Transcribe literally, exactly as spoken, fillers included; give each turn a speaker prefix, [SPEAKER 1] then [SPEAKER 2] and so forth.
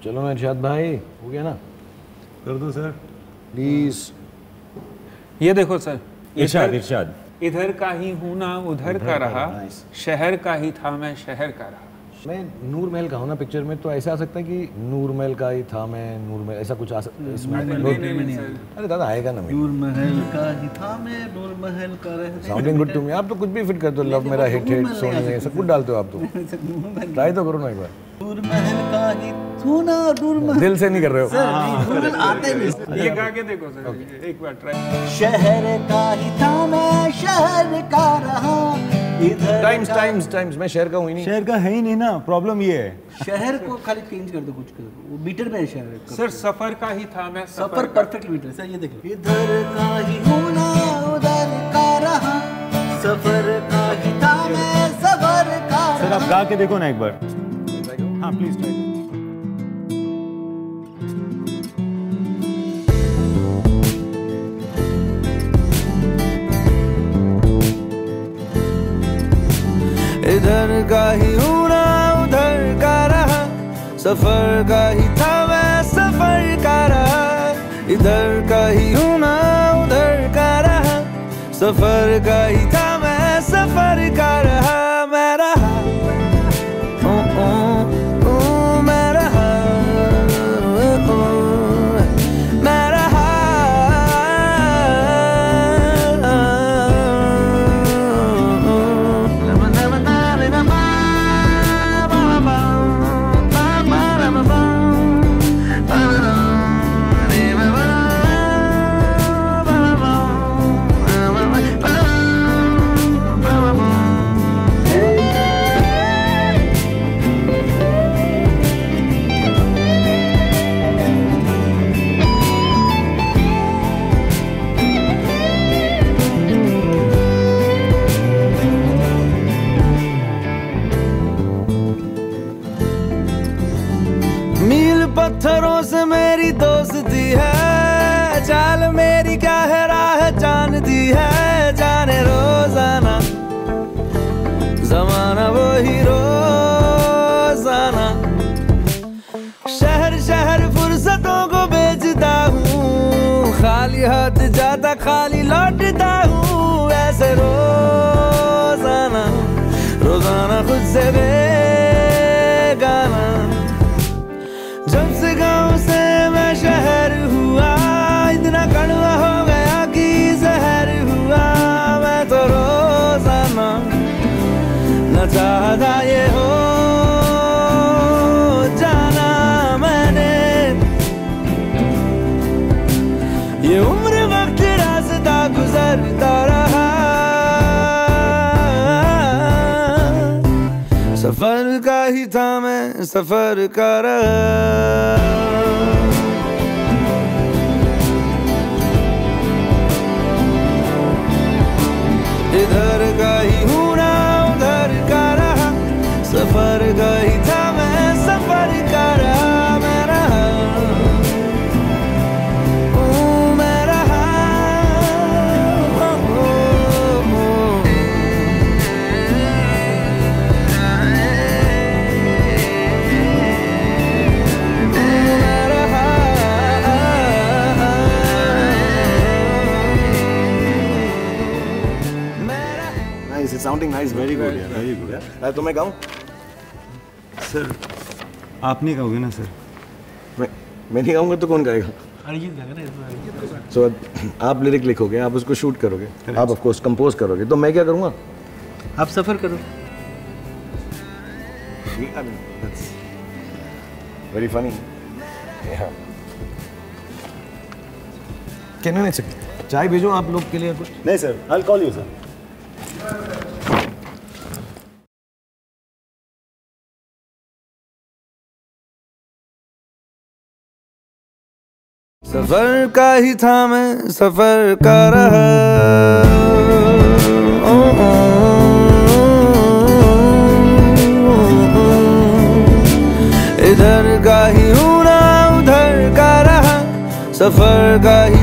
[SPEAKER 1] चलो ना इरशाद भाई, हो गया ना?
[SPEAKER 2] कर दो सर
[SPEAKER 1] प्लीज।
[SPEAKER 3] ये देखो सर,
[SPEAKER 2] इरशाद इरशाद
[SPEAKER 3] इधर का ही हूं ना उधर का रहा, शहर का ही था मैं शहर का रहा।
[SPEAKER 1] मैं नूर महल का हूँ ना पिक्चर में, तो ऐसा आ सकता है कि नूर महल का ही था मैं, नूर महल ऐसा कुछ आ सकता है इसमें? अरे दादा आएगा ना।
[SPEAKER 4] नूर महल का ही था मैं, नूर महल का रह।
[SPEAKER 1] Sounding good to me. आप तो कुछ भी फिट कर दो, लव मेरा हिट हिट सोनी है, सब कुछ डालते हो आप तो। ट्राई तो करो ना एक बार।
[SPEAKER 4] नूर महल का ही तू ना, नूर महल।
[SPEAKER 1] दिल से नहीं कर रहे हो?
[SPEAKER 4] नूर महल आता ही नहीं।
[SPEAKER 3] ये गा के देखो सर, एक बार ट्राई।
[SPEAKER 4] शहर का ही था मैं, शहर का रहा। इधर
[SPEAKER 1] टाइम्स टाइम्स टाइम्स मैं शहर का हूँ ही नहीं।
[SPEAKER 2] शहर का है ही नहीं ना, प्रॉब्लम ये है।
[SPEAKER 4] शहर को खाली चेंज कर दो, कुछ कर दो, वो मीटर में है शहर का।
[SPEAKER 3] सर सफर का ही था मैं
[SPEAKER 4] सफर परफेक्ट मीटर सर। ये देख लो, इधर का ही हूं ना उधर का रहा, सफर का ही था मैं सफर का रहा।
[SPEAKER 2] सर आप गा के देखो ना एक बार। हाँ प्लीज ट्राई।
[SPEAKER 5] इधर का ही हूं ना उधर का रहा, सफर का ही था मैं सफर का रहा। इधर का ही हूं ना उधर का रहा, सफर का ही था मैं सफर का रहा। मैं रहा ओ, ओ, ओ, मैं रहा ओ, मैं रहा। पत्थरों से मेरी दोस्ती है, चाल मेरी क्या है राह जानती है। जाने रोजाना जमाना वो ही रोजाना, शहर शहर फुर्सतों को बेचता हूँ, खाली हाथ जाता खाली लौटता हूँ। ऐसे रोजाना रोजाना खुद से बेगाना, जब से गांव से मैं शहर हुआ, इतना कड़वा हो गया कि जहर हुआ। मैं तो रोजाना न चाहता ये हो जाना मैंने, ये उम्र वक्त रास्ता गुजरता रहा। सफर का ही था मैं सफर का रहा। इधर का ही हूं ना उधर का रहा, सफर का ही था मैं सफर का रहा। मैं रहा ओ, मैं रहा ओ, ओ, ओ।
[SPEAKER 1] साउंडिंग नाइस, वेरी गुड यार, वेरी गुड यार। तो मैं गाऊं?
[SPEAKER 2] सर आप नहीं गाओगे ना सर?
[SPEAKER 1] मैं मैं नहीं गाऊंगा तो कौन गाएगा?
[SPEAKER 4] अरिजीत गाएगा ना।
[SPEAKER 1] सो आप लिरिक लिखोगे, आप उसको शूट करोगे, आप ऑफ कोर्स कंपोज करोगे, तो मैं क्या करूंगा?
[SPEAKER 4] आप सफर करो।
[SPEAKER 1] Very funny. क्या नहीं सकते? चाय भेजो आप लोग के लिए कुछ?
[SPEAKER 2] नहीं sir, I will call you sir.
[SPEAKER 5] सफर का ही था मैं सफर का रहा। ओ, ओ, ओ, इधर का ही हूं ना उधर का रहा, सफर का ही